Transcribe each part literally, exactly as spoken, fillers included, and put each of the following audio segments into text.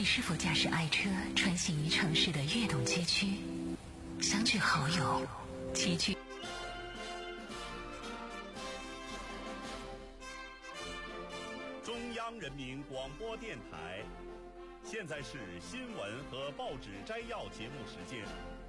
是否驾驶爱车穿行于城市的跃动街区，相聚好友，齐聚。 中央人民广播电台，现在是新闻和报纸摘要节目时间。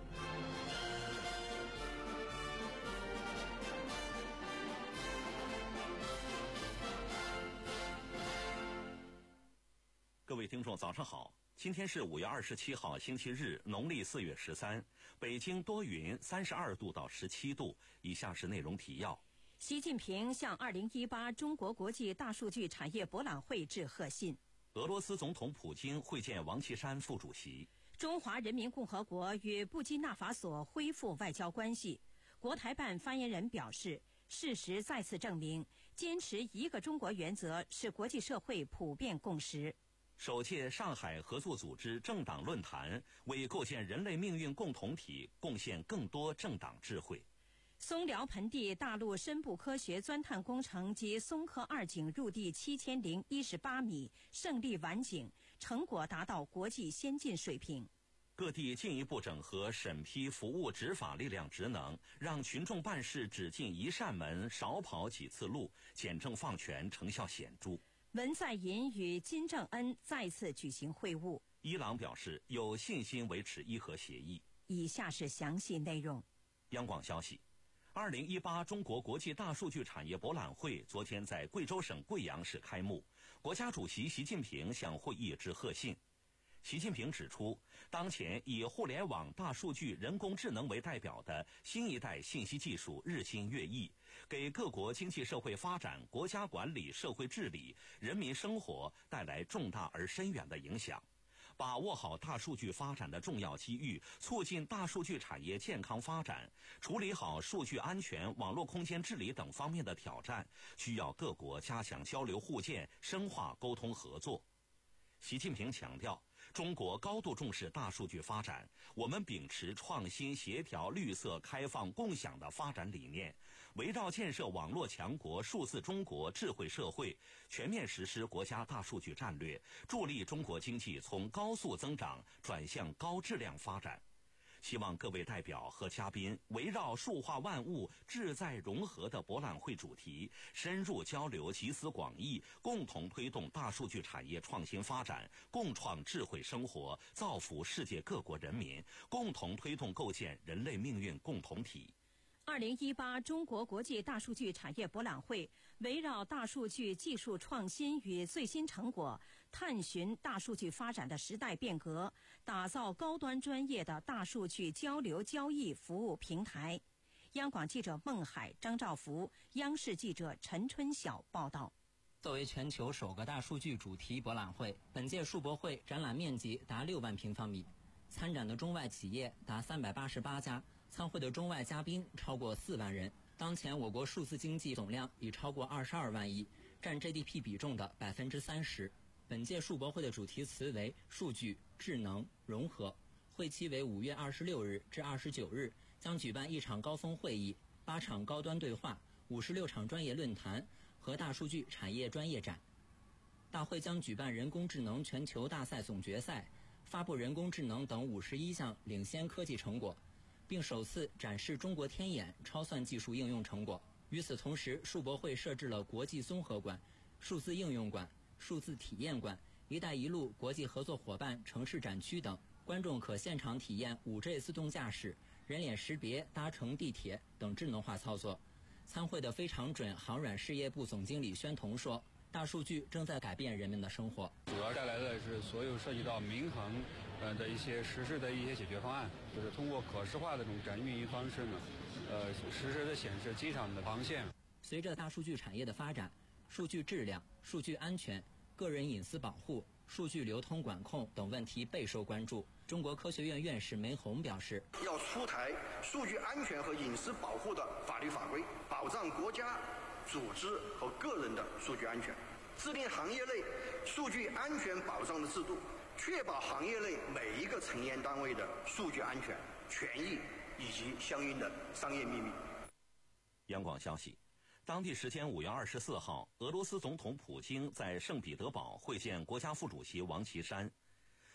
各位听众早上好，今天是五月二十七号星期日，农历四月十三，北京多云，三十二度到十七度。以下是内容提要。 习近平向二零一八中国国际大数据产业博览会致贺信。 俄罗斯总统普京会见王岐山副主席。 中华人民共和国与布基纳法索恢复外交关系。国台办发言人表示，事实再次证明，坚持一个中国原则是国际社会普遍共识。 首届上海合作组织政党论坛为构建人类命运共同体贡献更多政党智慧。 松辽盆地大陆深部科学钻探工程及松科二井入地七千零一十八米胜利完井，成果达到国际先进水平。 各地进一步整合审批服务执法力量职能，让群众办事只进一扇门，少跑几次路，简政放权成效显著。 文在寅与金正恩再次举行会晤。 伊朗表示有信心维持伊核协议。 以下是详细内容。 央广消息，二零一八中国国际大数据产业博览会昨天在贵州省贵阳市开幕，国家主席习近平向会议致贺信。习近平指出，当前以互联网、大数据、人工智能为代表的新一代信息技术日新月异，给各国经济社会发展、国家管理、社会治理、人民生活带来重大而深远的影响。把握好大数据发展的重要机遇，促进大数据产业健康发展，处理好数据安全、网络空间治理等方面的挑战，需要各国加强交流互鉴，深化沟通合作。习近平强调，中国高度重视大数据发展，我们秉持创新、协调、绿色、开放、共享的发展理念，围绕建设网络强国、数字中国、智慧社会，全面实施国家大数据战略，助力中国经济从高速增长转向高质量发展。希望各位代表和嘉宾围绕数化万物、志在融合的博览会主题，深入交流，集思广益，共同推动大数据产业创新发展，共创智慧生活，造福世界各国人民，共同推动构建人类命运共同体。 二零一八中国国际大数据产业博览会围绕大数据技术创新与最新成果，探寻大数据发展的时代变革，打造高端专业的大数据交流交易服务平台。央广记者孟海、张兆福，央视记者陈春晓报道。 作为全球首个大数据主题博览会，本届数博会展览面积达六万平方米，参展的中外企业达三百八十八家。参会的中外嘉宾超过四万人。当前我国数字经济总量已超过二十二万亿，占 G D P 比重的百分之三十。本届数博会的主题词为数据、智能、融合。会期为五月二十六日至二十九日，将举办一场高峰会议、八场高端对话、五十六场专业论坛和大数据产业专业展。大会将举办人工智能全球大赛总决赛，发布人工智能等五十一项领先科技成果，并首次展示中国天眼超算技术应用成果。与此同时，数博会设置了国际综合馆、数字应用馆、数字体验馆、一带一路国际合作伙伴城市展区等，观众可现场体验 五 G 自动驾驶、人脸识别、搭乘地铁等智能化操作。参会的非常准航软事业部总经理宣彤说，大数据正在改变人们的生活， 主要带来的是所有涉及到民航呃的一些实施的一些解决方案，就是通过可视化的这种展运营方式呢，呃，实时的显示机场的航线。 随着大数据产业的发展，数据质量、数据安全、个人隐私保护、数据流通管控等问题备受关注。中国科学院院士梅洪表示， 要出台数据安全和隐私保护的法律法规，保障国家、组织和个人的数据安全，制定行业内数据安全保障的制度，确保行业内每一个成员单位的数据安全、权益以及相应的商业秘密。 央广消息，当地时间五月二十四号，俄罗斯总统普京在圣彼得堡会见国家副主席王岐山。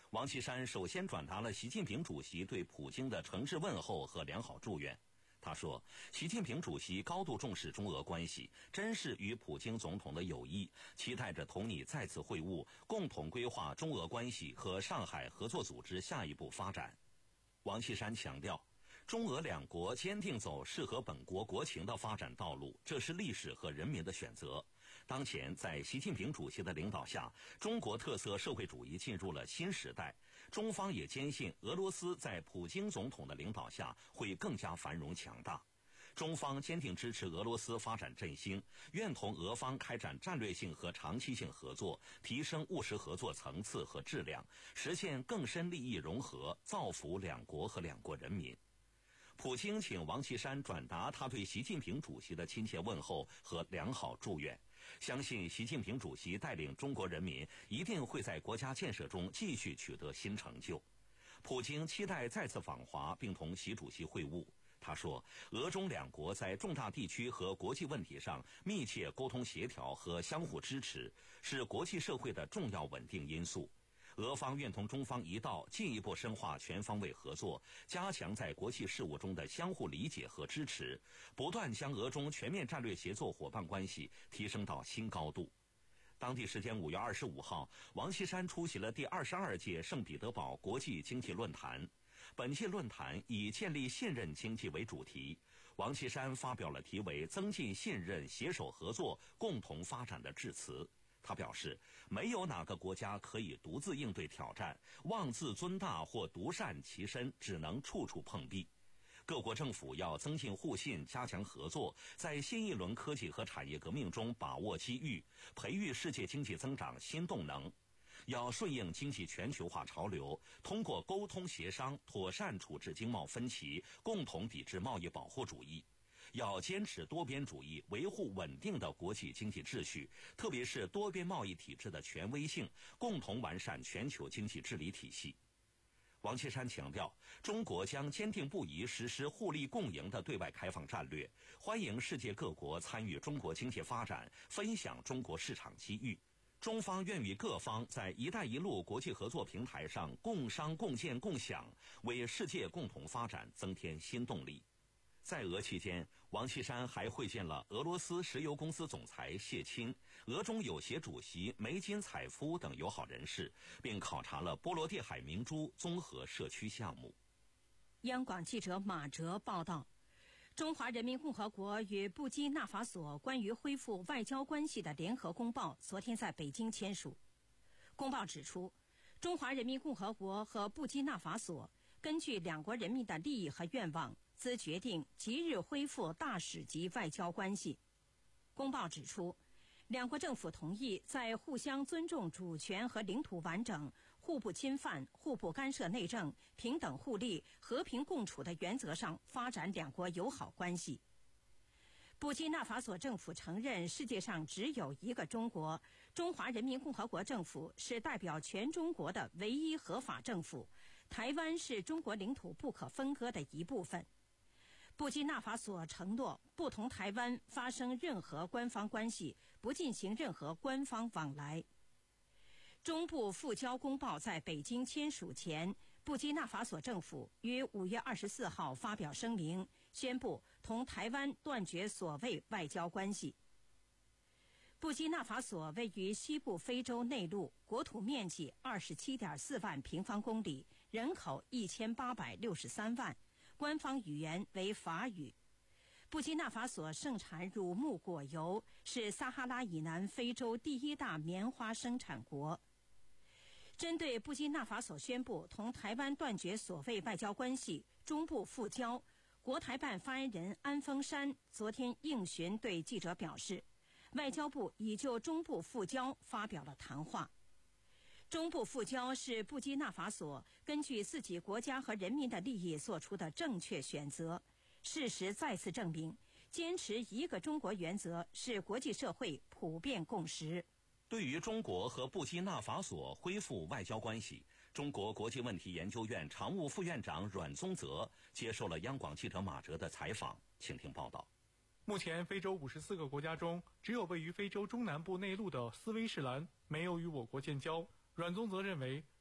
王岐山首先转达了习近平主席对普京的诚挚问候和良好祝愿。他说，习近平主席高度重视中俄关系，珍视与普京总统的友谊，期待着同你再次会晤，共同规划中俄关系和上海合作组织下一步发展。王岐山强调，中俄两国坚定走适合本国国情的发展道路，这是历史和人民的选择。当前，在习近平主席的领导下，中国特色社会主义进入了新时代。中方也坚信，俄罗斯在普京总统的领导下会更加繁荣强大。中方坚定支持俄罗斯发展振兴，愿同俄方开展战略性和长期性合作，提升务实合作层次和质量，实现更深利益融合，造福两国和两国人民。普京请王岐山转达他对习近平主席的亲切问候和良好祝愿，相信习近平主席带领中国人民一定会在国家建设中继续取得新成就。普京期待再次访华并同习主席会晤。他说，俄中两国在重大地区和国际问题上密切沟通协调和相互支持，是国际社会的重要稳定因素。俄方愿同中方一道进一步深化全方位合作，加强在国际事务中的相互理解和支持，不断将俄中全面战略协作伙伴关系提升到新高度。当地时间五月二十五号，王岐山出席了第二十二届圣彼得堡国际经济论坛。本届论坛以建立信任经济为主题，王岐山发表了题为增进信任、携手合作、共同发展的致辞。他表示，没有哪个国家可以独自应对挑战，妄自尊大或独善其身，只能处处碰壁。各国政府要增进互信，加强合作，在新一轮科技和产业革命中把握机遇，培育世界经济增长新动能。要顺应经济全球化潮流，通过沟通协商，妥善处置经贸分歧，共同抵制贸易保护主义。要坚持多边主义，维护稳定的国际经济秩序，特别是多边贸易体制的权威性，共同完善全球经济治理体系。王岐山强调，中国将坚定不移实施互利共赢的对外开放战略，欢迎世界各国参与中国经济发展，分享中国市场机遇。中方愿与各方在“一带一路”国际合作平台上共商共建共享，为世界共同发展增添新动力。在俄期间，王岐山还会见了俄罗斯石油公司总裁谢钦、俄中友协主席梅金采夫等友好人士，并考察了波罗的海明珠综合社区项目。 央广记者马哲报道，中华人民共和国与布基纳法索关于恢复外交关系的联合公报昨天在北京签署。公报指出，中华人民共和国和布基纳法索根据两国人民的利益和愿望，兹决定即日恢复大使级外交关系。公报指出，两国政府同意在互相尊重主权和领土完整、互不侵犯、互不干涉内政、平等互利、和平共处的原则上发展两国友好关系。布基纳法索政府承认世界上只有一个中国，中华人民共和国政府是代表全中国的唯一合法政府，台湾是中国领土不可分割的一部分。布基纳法索承诺不同台湾发生任何官方关系，不进行任何官方往来。中部复交公报在北京签署前，布基纳法索政府于五月二十四号发表声明，宣布同台湾断绝所谓外交关系。布基纳法索位于西部非洲内陆，国土面积二十七点四万平方公里，人口一千八百六十三万，官方语言为法语。布基纳法索盛产乳木果油，是撒哈拉以南非洲第一大棉花生产国。针对布基纳法索宣布同台湾断绝所谓外交关系，中部复交，国台办发言人安峰山昨天应询对记者表示，外交部已就中部复交发表了谈话。中部复交是布基纳法索根据自己国家和人民的利益做出的正确选择。事实再次证明，坚持一个中国原则是国际社会普遍共识。 对于中国和布基纳法索恢复外交关系，中国国际问题研究院常务副院长阮宗泽接受了央广记者马哲的采访，请听报道。 目前，非洲五十四个国家中，只有位于非洲中南部内陆的斯威士兰没有与我国建交。阮宗泽认为，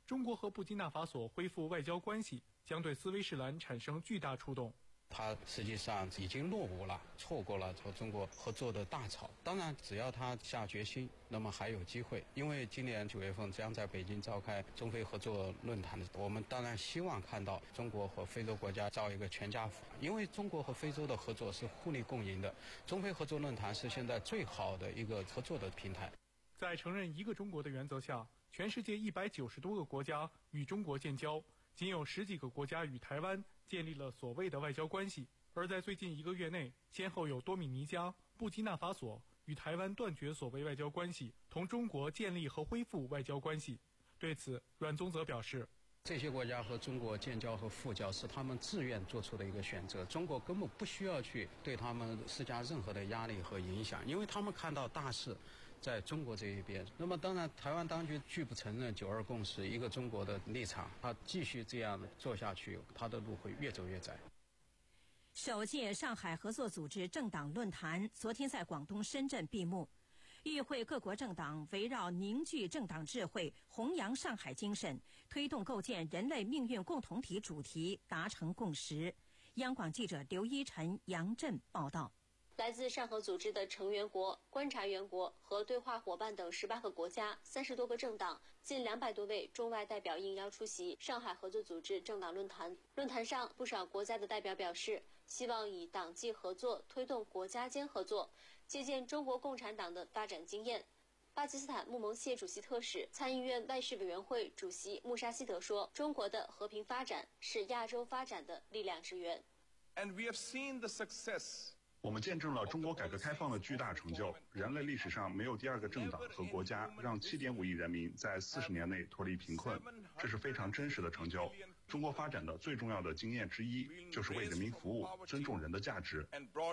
中国和布基纳法索恢复外交关系，将对斯威士兰产生巨大触动。 他实际上已经落伍了，错过了和中国合作的大潮。当然，只要他下决心，那么还有机会。因为今年九月份将在北京召开中非合作论坛，我们当然希望看到中国和非洲国家造一个全家福。因为中国和非洲的合作是互利共赢的，中非合作论坛是现在最好的一个合作的平台。 在承认一个中国的原则下，全世界一百九十多个国家与中国建交，仅有十几个国家与台湾建立了所谓的外交关系。而在最近一个月内，先后有多米尼加、布基纳法索与台湾断绝所谓外交关系，同中国建立和恢复外交关系。对此，阮宗泽表示， 这些国家和中国建交和复交是他们自愿做出的一个选择，中国根本不需要去对他们施加任何的压力和影响，因为他们看到大势在中国这一边。那么当然，台湾当局拒不承认九二共识一个中国的立场，他继续这样做下去，他的路会越走越窄。 首届上海合作组织政党论坛昨天在广东深圳闭幕，与会各国政党围绕凝聚政党智慧、弘扬上海精神、推动构建人类命运共同体主题达成共识。央广记者刘一晨、杨震报道。 来自上合组织的成员国、观察员国和对话伙伴等十八个国家、三十多个政党、近两百多位中外代表应邀出席上海合作组织政党论坛。论坛上，不少国家的代表表示，希望以党际合作推动国家间合作，借鉴中国共产党的发展经验。巴基斯坦穆盟谢主席特使、参议院外事委员会主席穆沙希德说，中国的和平发展是亚洲发展的力量之源。 And we have seen the success.我们见证了中国改革开放的巨大成就，人类历史上没有第二个政党和国家让 七点五亿人民在四十年内脱离贫困，这是非常真实的成就。中国发展的最重要的经验之一，就是为人民服务，尊重人的价值。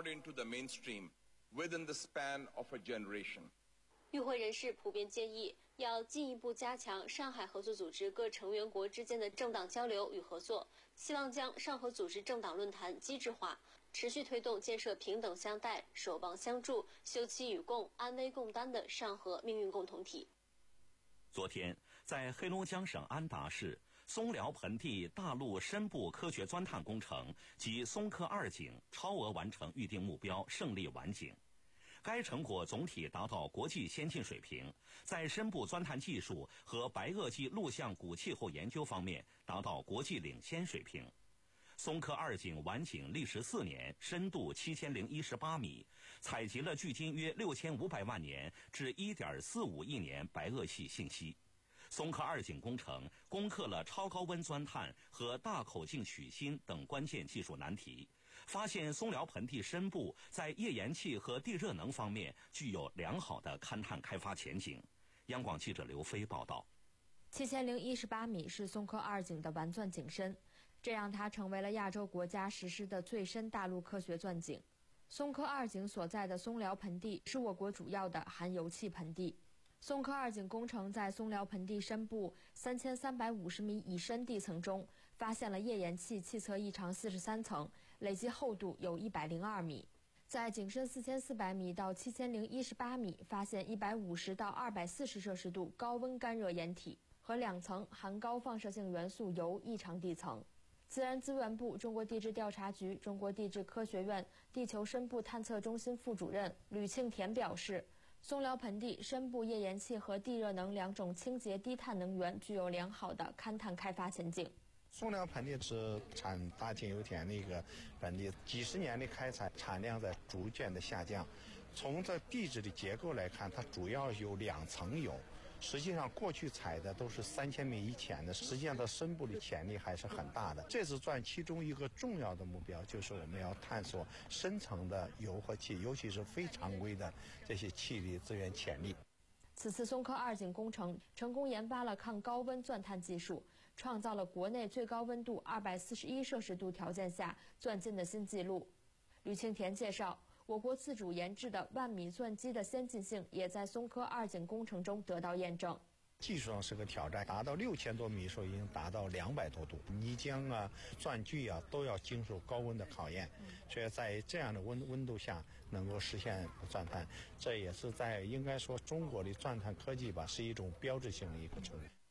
与会人士普遍建议，要进一步加强上海合作组织各成员国之间的政党交流与合作，希望将上合组织政党论坛机制化，持续推动建设平等相待、守望相助、休戚与共、安危共担的上合命运共同体。 昨天，在黑龙江省安达市，松辽盆地大陆深部科学钻探工程及松科二井超额完成预定目标，胜利完井。该成果总体达到国际先进水平，在深部钻探技术和白垩纪陆相古气候研究方面达到国际领先水平。松科二井完井历时四年，深度七千零一十八米，采集了距今约六千五百万年至一点四五亿年白垩系信息。松科二井工程攻克了超高温钻探和大口径取芯等关键技术难题，发现松辽盆地深部在页岩气和地热能方面具有良好的勘探开发前景。央广记者刘飞报道。 七千零一十八米是松科二井的完钻井深，这让它成为了亚洲国家实施的最深大陆科学钻井。松科二井所在的松辽盆地是我国主要的含油气盆地。松科二井工程在松辽盆地深部三千三百五十米以深地层中发现了页岩气气侧异常四十三层，累计厚度有一百零二米。在井深四千四百米到七千零一十八米发现一百五十到二百四十摄氏度高温干热岩体和两层含高放射性元素铀异常地层。自然资源部、中国地质调查局、中国地质科学院地球深部探测中心副主任吕庆田表示，松辽盆地深部页岩气和地热能两种清洁低碳能源具有良好的勘探开发前景。 松辽盆地是产大庆油田的一个盆地，几十年的开采产量在逐渐的下降。从这地质的结构来看，它主要有两层油。实际上，过去采的都是三千米以浅的，实际上它深部的潜力还是很大的。这次钻其中一个重要的目标就是我们要探索深层的油和气，尤其是非常规的这些气的资源潜力。 此次松科二井工程成功研发了抗高温钻探技术，创造了国内最高温度二百四十一摄氏度条件下钻进的新纪录。吕庆田介绍，我国自主研制的万米钻机的先进性也在松科二井工程中得到验证。 技术上是个挑战，达到六千多米时候已经达到两百多度，泥浆啊、钻具啊都要经受高温的考验，所以在这样的温温度下能够实现钻探，这也是在应该说中国的钻探科技吧是一种标志性的一个成果。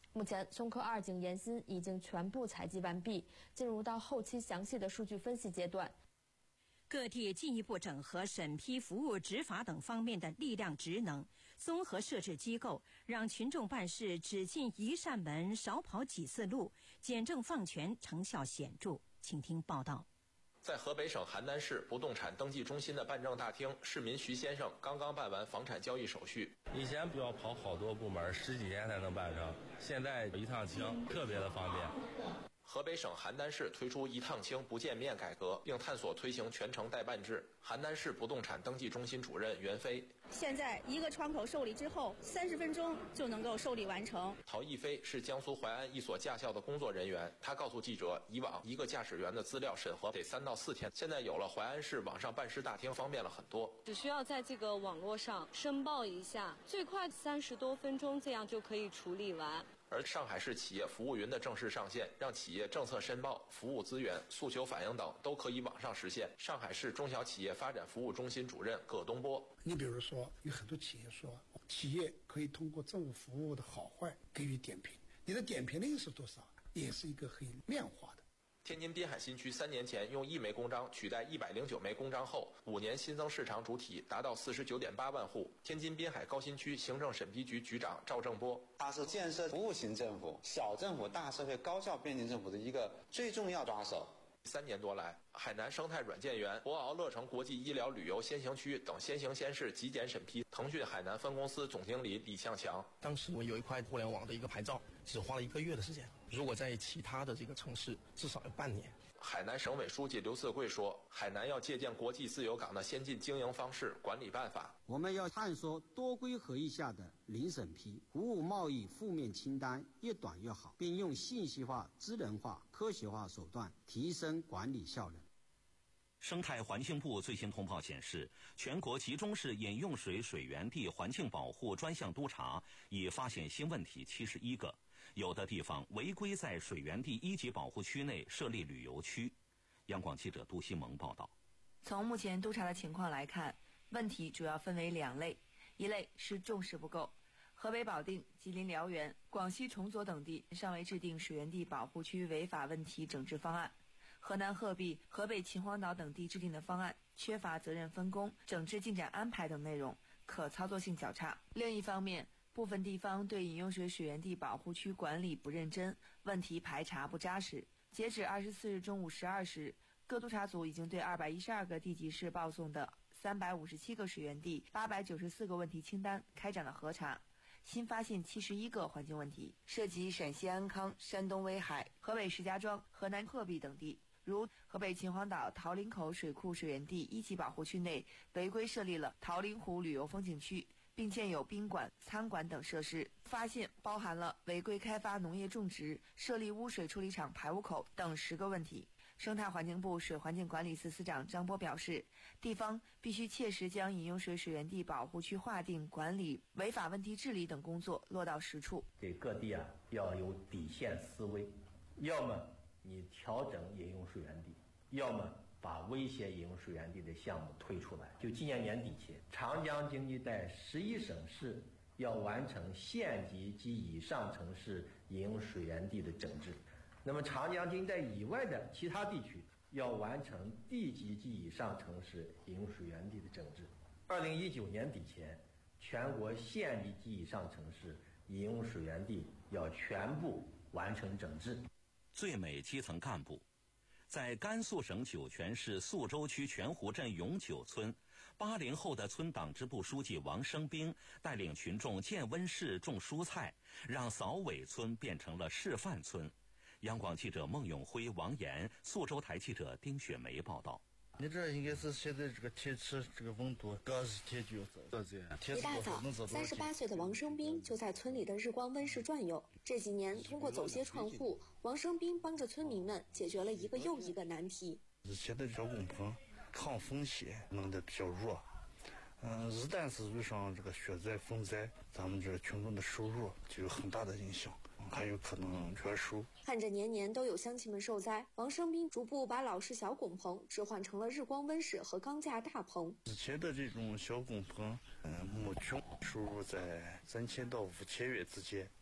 目前，松科二井研芯已经全部采集完毕，进入到后期详细的数据分析阶段。 各地进一步整合审批、服务、执法等方面的力量职能，综合设置机构，让群众办事只进一扇门，少跑几次路，简政放权成效显著。请听报道。 在河北省邯郸市不动产登记中心的办证大厅，市民徐先生刚刚办完房产交易手续。 以前不要跑好多部门，十几天才能办成，现在一趟清，特别的方便。 河北省邯郸市推出一趟清不见面改革，并探索推行全程代办制。邯郸市不动产登记中心主任袁飞： 现在一个窗口受理之后，三十分钟就能够受理完成。 陶毅飞是江苏淮安一所驾校的工作人员，他告诉记者，以往一个驾驶员的资料审核得三到四天，现在有了淮安市网上办事大厅，方便了很多。 只需要在这个网络上申报一下，最快三十多分钟，这样就可以处理完。 而上海市企业服务云的正式上线，让企业政策申报、服务资源、诉求反映等都可以网上实现。上海市中小企业发展服务中心主任葛东波： 你比如说，有很多企业说，企业可以通过政府服务的好坏给予点评，你的点评率是多少，也是一个很量化的。 天津滨海新区三年前用一枚公章取代一百零九枚公章后，五年新增市场主体达到四十九点八万户。天津滨海高新区行政审批局局长赵正波： 它是建设服务型政府、小政府大社会高效便捷政府的一个最重要抓手。 三年多来，海南生态软件园、博鳌乐城国际医疗旅游先行区等先行先试极简审批。腾讯海南分公司总经理李向强： 当时我有一块互联网的一个牌照，只花了一个月的时间，如果在其他的这个城市，至少要半年。 海南省委书记刘四贵说，海南要借鉴国际自由港的先进经营方式、管理办法。 我们要探索多规合一下的零审批，服务贸易负面清单越短越好，并用信息化、智能化、科学化手段提升管理效能。 生态环境部最新通报显示，全国集中式饮用水水源地环境保护专项督查已发现新问题七十一个，有的地方违规在水源地一级保护区内设立旅游区。央广记者杜西蒙报道。 从目前督查的情况来看，问题主要分为两类，一类是重视不够。河北保定、吉林辽源、广西崇左等地尚未制定水源地保护区违法问题整治方案。河南鹤壁、河北秦皇岛等地制定的方案缺乏责任分工、整治进展安排等内容，可操作性较差。另一方面，部分地方对饮用水水源地保护区管理不认真，问题排查不扎实。截止二十四日中午十二时，各督查组已经对二百一十二个地级市报送的三百五十七个水源地、八百九十四个问题清单开展了核查，新发现七十一个环境问题，涉及陕西安康、山东威海、河北石家庄、河南鹤壁等地。如河北秦皇岛桃林口水库水源地一级保护区内违规设立了桃林湖旅游风景区，并建有宾馆、餐馆等设施，发现包含了违规开发农业种植、设立污水处理厂排污口等十个问题。生态环境部水环境管理司司长张波表示，地方必须切实将饮用水水源地保护区划定、管理、违法问题治理等工作落到实处。 给各地啊要有底线思维，要么你调整饮用水源地，要么把威胁饮用水源地的项目推出来。就今年年底前，长江经济带十一省市要完成县级及以上城市饮用水源地的整治。那么长江经济带以外的其他地区要完成地级及以上城市饮用水源地的整治。二零一九年底前，全国县级及以上城市饮用水源地要全部完成整治。 最美基层干部。在甘肃省酒泉市肃州区泉湖镇永久村，八零后的村党支部书记王生兵带领群众建温室种蔬菜，让扫尾村变成了示范村。央广记者孟永辉、王岩，肃州台记者丁雪梅报道。 你这应该是现在这个天气这个温度刚是天就这这一大早，三十八岁的王生兵就在村里的日光温室转悠。这几年，通过走街串户，王生兵帮着村民们解决了一个又一个难题。 现在小工棚抗风险弄得比较弱，嗯，一旦是遇上这个雪灾、风灾，咱们这群众的收入就有很大的影响。还有可能缺收。 看着年年都有乡亲们受灾，王生兵逐步把老式小拱棚置换成了日光温室和钢架大棚。 之前的这种小拱棚，嗯、呃，目均收入在三千到五千元之间。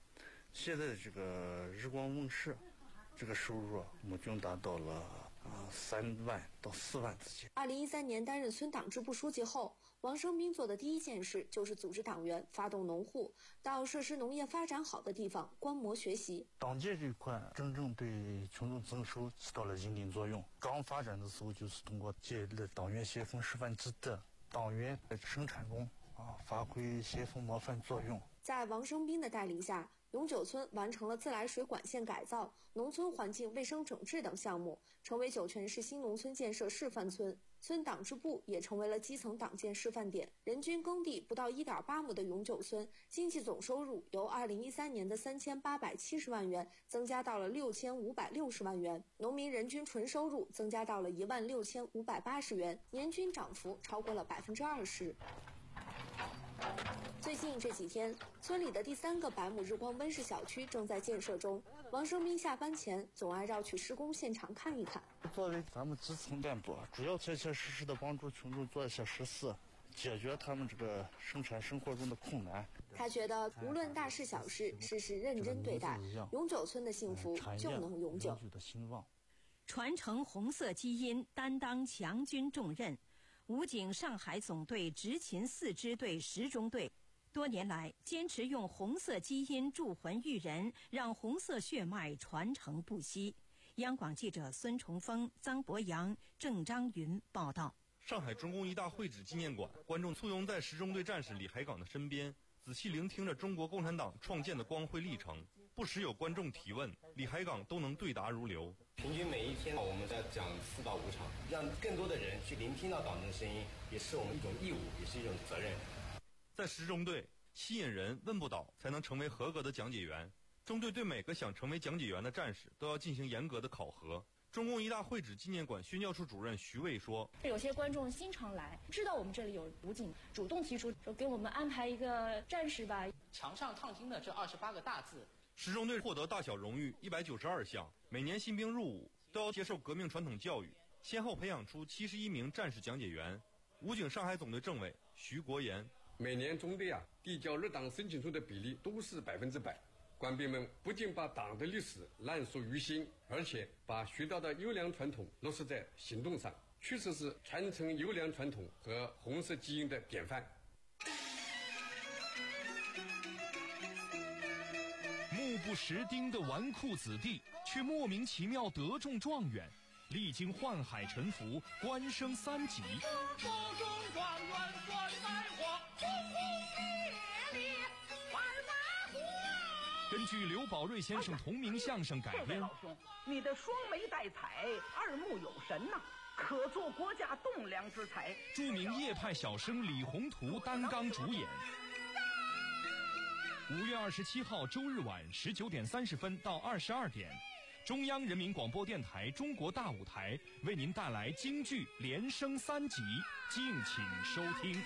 现在这个日光温室，这个收入目均达到了啊三万到四万之间。 二零一三年担任村党支部书记后，王生斌做的第一件事就是组织党员发动农户到设施农业发展好的地方观摩学习。 党建这一块真正对群众增收起到了引领作用。刚发展的时候，就是通过建立党员先锋示范制的党员生产中啊，发挥先锋模范作用。 在王生斌的带领下，永久村完成了自来水管线改造、农村环境卫生整治等项目，成为酒泉市新农村建设示范村。村党支部也成为了基层党建示范点。人均耕地不到 一点八亩的永久村，经济总收入由二零一三年的三千八百七十万元增加到了六千五百六十万元，农民人均纯收入增加到了一万六千五百八十元，年均涨幅超过了百分之二十。最近这几天，村里的第三个百亩日光温室小区正在建设中。王生斌下班前总爱绕去施工现场看一看。 作为咱们基层干部，主要切切实实的帮助群众做一些实事，解决他们这个生产生活中的困难。 他觉得无论大事小事，事事认真对待，永久村的幸福就能永久。 传承红色基因，担当强军重任。武警上海总队执勤四支队十中队多年来坚持用红色基因铸魂育人，让红色血脉传承不息。央广记者孙崇峰、臧博洋、郑章云报道。 上海中共一大会址纪念馆，观众簇拥在十中队战士李海港的身边，仔细聆听着中国共产党创建的光辉历程。不时有观众提问，李海港都能对答如流。 平均每一天我们在讲四到五场，让更多的人去聆听到党的声音，也是我们一种义务，也是一种责任。 在十中队，吸引人问不倒，才能成为合格的讲解员。中队对每个想成为讲解员的战士都要进行严格的考核。中共一大会址纪念馆宣教处主任徐卫说：“ 有些观众经常来，知道我们这里有武警，主动提出说给我们安排一个战士吧。” 墙上烫金的这二十八个大字。 十中队获得大小荣誉一百九十二项，每年新兵入伍都要接受革命传统教育，先后培养出七十一名战士讲解员。武警上海总队政委徐国言：“ 每年中队啊递交入党申请书的比例都是百分之百。官兵们不仅把党的历史烂熟于心，而且把学到的优良传统落实在行动上，确实是传承优良传统和红色基因的典范。” 目不识丁的纨绔子弟，却莫名其妙得中状元，历经宦海沉浮，官升三级。根据刘宝瑞先生同名相声改编， 老兄，你的双眉带彩，二目有神呐、啊，可做国家栋梁之才。 著名叶派小生李宏图担纲主演。五月二十七号周日晚十九点三十分到二十二点，中央人民广播电台中国大舞台为您带来京剧连升三级，敬请收听。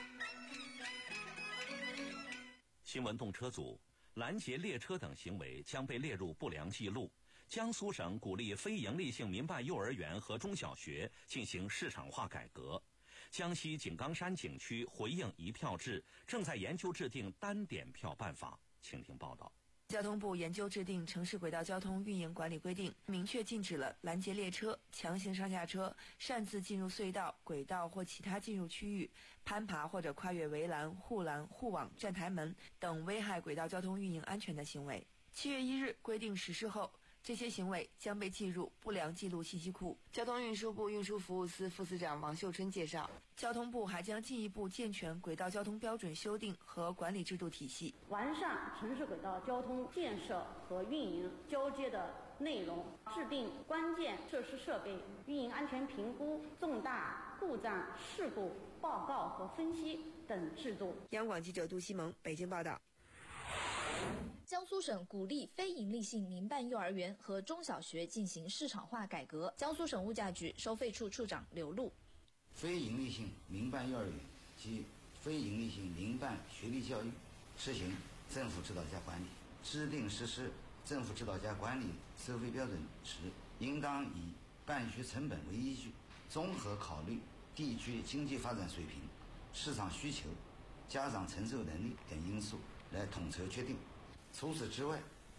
新闻动车组拦截列车等行为将被列入不良记录。江苏省鼓励非营利性民办幼儿园和中小学进行市场化改革。江西井冈山景区回应一票制，正在研究制定单点票办法。请听报道。 交通部研究制定城市轨道交通运营管理规定，明确禁止了拦截列车、强行上下车、擅自进入隧道、轨道或其他进入区域、攀爬或者跨越围栏、护栏、护网、站台门等危害轨道交通运营安全的行为。七月一日规定实施后，这些行为将被记入不良记录信息库。交通运输部运输服务司副司长王秀春介绍，交通部还将进一步健全轨道交通标准修订和管理制度体系， 完善城市轨道交通建设和运营交接的内容，制定关键设施设备运营安全评估、重大故障事故报告和分析等制度。 央广记者杜西蒙北京报道。 江苏省鼓励非营利性民办幼儿园和中小学进行市场化改革。江苏省物价局收费处处长刘璐： 非营利性民办幼儿园及非营利性民办学历教育实行政府指导加管理，制定实施政府指导加管理收费标准时，应当以办学成本为依据，综合考虑地区经济发展水平、市场需求、家长承受能力等因素来统筹确定。除此之外，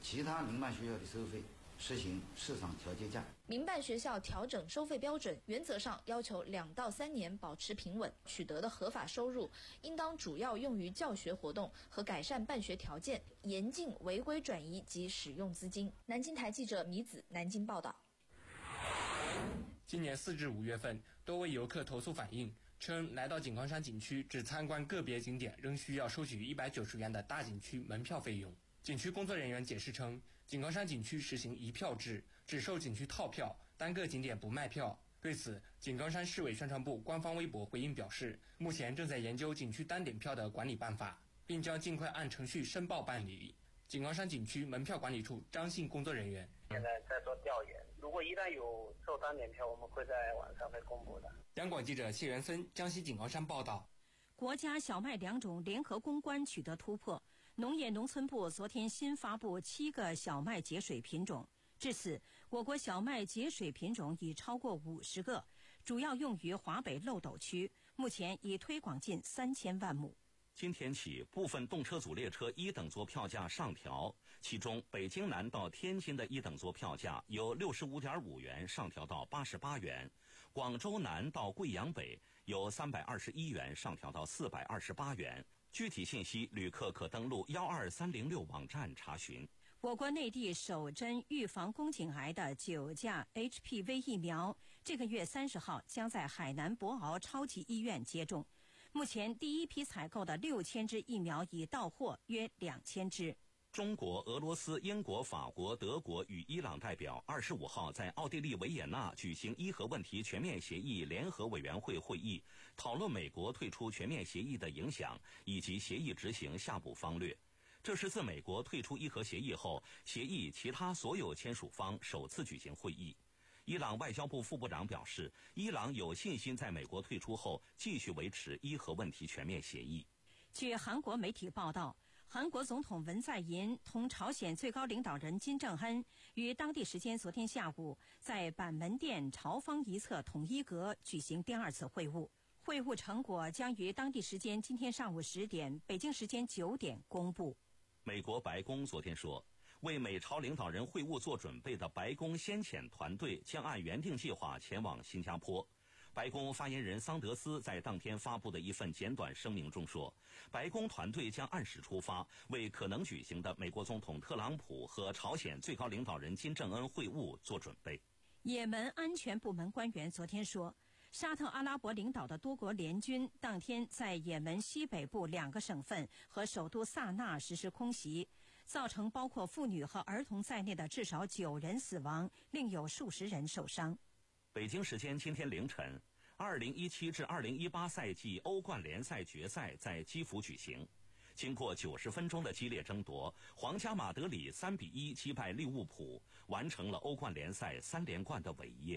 其他民办学校的收费实行市场调节价。 民办学校调整收费标准，原则上要求两到三年保持平稳，取得的合法收入应当主要用于教学活动和改善办学条件，严禁违规转移及使用资金。南京台记者米子南京报道。 今年四至五月份，多位游客投诉反映，称来到井冈山景区只参观个别景点，仍需要收取一百九十元的大景区门票费用。景区工作人员解释称，井冈山景区实行一票制，只售景区套票，单个景点不卖票。对此，井冈山市委宣传部官方微博回应表示，目前正在研究景区单点票的管理办法，并将尽快按程序申报办理。井冈山景区门票管理处张姓工作人员： 现在在做调研，如果一旦有售单点票，我们会在网上会公布的。 央广记者谢元森江西井冈山报道。 国家小麦两种联合攻关取得突破。农业农村部昨天新发布七个小麦节水品种，至此，我国小麦节水品种已超过五十个，主要用于华北漏斗区，目前已推广近三千万亩。 今天起，部分动车组列车一等座票价上调，其中北京南到天津的一等座票价由六十五点五元上调到八十八元，广州南到贵阳北由三百二十一元上调到四百二十八元。具体信息，旅客可登录幺二三零六网站查询。 我国内地首针预防宫颈癌的九价 H P V 疫苗，这个月三十号将在海南博鳌超级医院接种。目前第一批采购的六千支疫苗已到货约两千支。 中国、俄罗斯、英国、法国、德国与伊朗代表二十五号在奥地利维也纳举行伊核问题全面协议联合委员会会议，讨论美国退出全面协议的影响以及协议执行下步方略。这是自美国退出伊核协议后，协议其他所有签署方首次举行会议。伊朗外交部副部长表示，伊朗有信心在美国退出后继续维持伊核问题全面协议。 据韩国媒体报道，韩国总统文在寅同朝鲜最高领导人金正恩于当地时间昨天下午在板门店朝方一侧统一阁举行第二次会晤。会晤成果将于当地时间今天上午十点，北京时间九点公布。 美国白宫昨天说，为美朝领导人会晤做准备的白宫先遣团队将按原定计划前往新加坡。白宫发言人桑德斯在当天发布的一份简短声明中说，白宫团队将按时出发，为可能举行的美国总统特朗普和朝鲜最高领导人金正恩会晤做准备。 也门安全部门官员昨天说，沙特阿拉伯领导的多国联军当天在也门西北部两个省份和首都萨那实施空袭，造成包括妇女和儿童在内的至少九人死亡，另有数十人受伤。 北京时间今天凌晨，二零一七至二零一八赛季欧冠联赛决赛在基辅举行。经过九十分钟的激烈争夺，皇家马德里三比一击败利物浦，完成了欧冠联赛三连冠的伟业。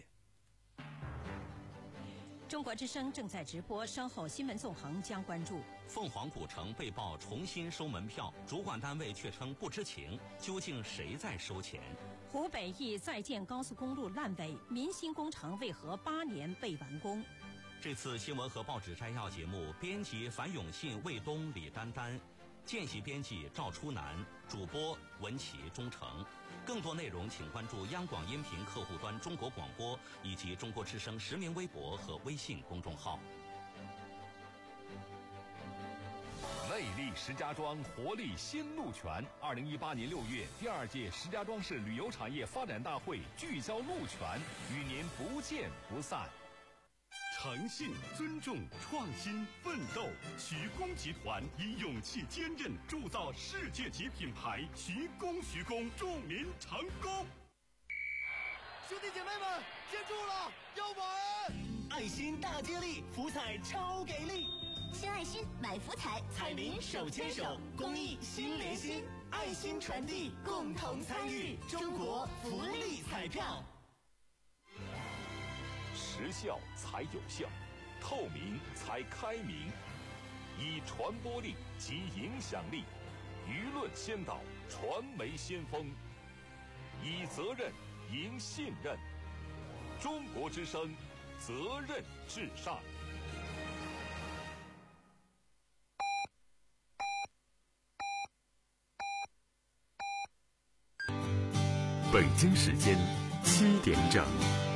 中国之声正在直播，稍后新闻纵横将关注。 凤凰古城被曝重新收门票，主管单位却称不知情，究竟谁在收钱？ 湖北宜在建高速公路烂尾，民心工程为何八年未完工？ 这次新闻和报纸摘要节目，编辑樊永信、魏东、李丹丹，见习编辑赵初南，主播文琪、钟诚。更多内容请关注央广音频客户端中国广播以及中国之声实名微博和微信公众号。 魅力石家庄，活力新路权。二零一八年六月，第二届石家庄市旅游产业发展大会聚焦路权，与您不见不散。 诚信、尊重、创新、奋斗，徐工集团以勇气坚韧铸造世界级品牌，徐工徐工，祝您成功！ 兄弟姐妹们，接住了，要玩！ 爱心大接力，福彩超给力！ 献爱心，买福彩， 彩民手牵手，公益心连心，爱心传递，共同参与，中国福利彩票。 实效才有效，透明才开明，以传播力及影响力，舆论先导，传媒先锋，以责任赢信任。中国之声，责任至上。 北京时间七点整。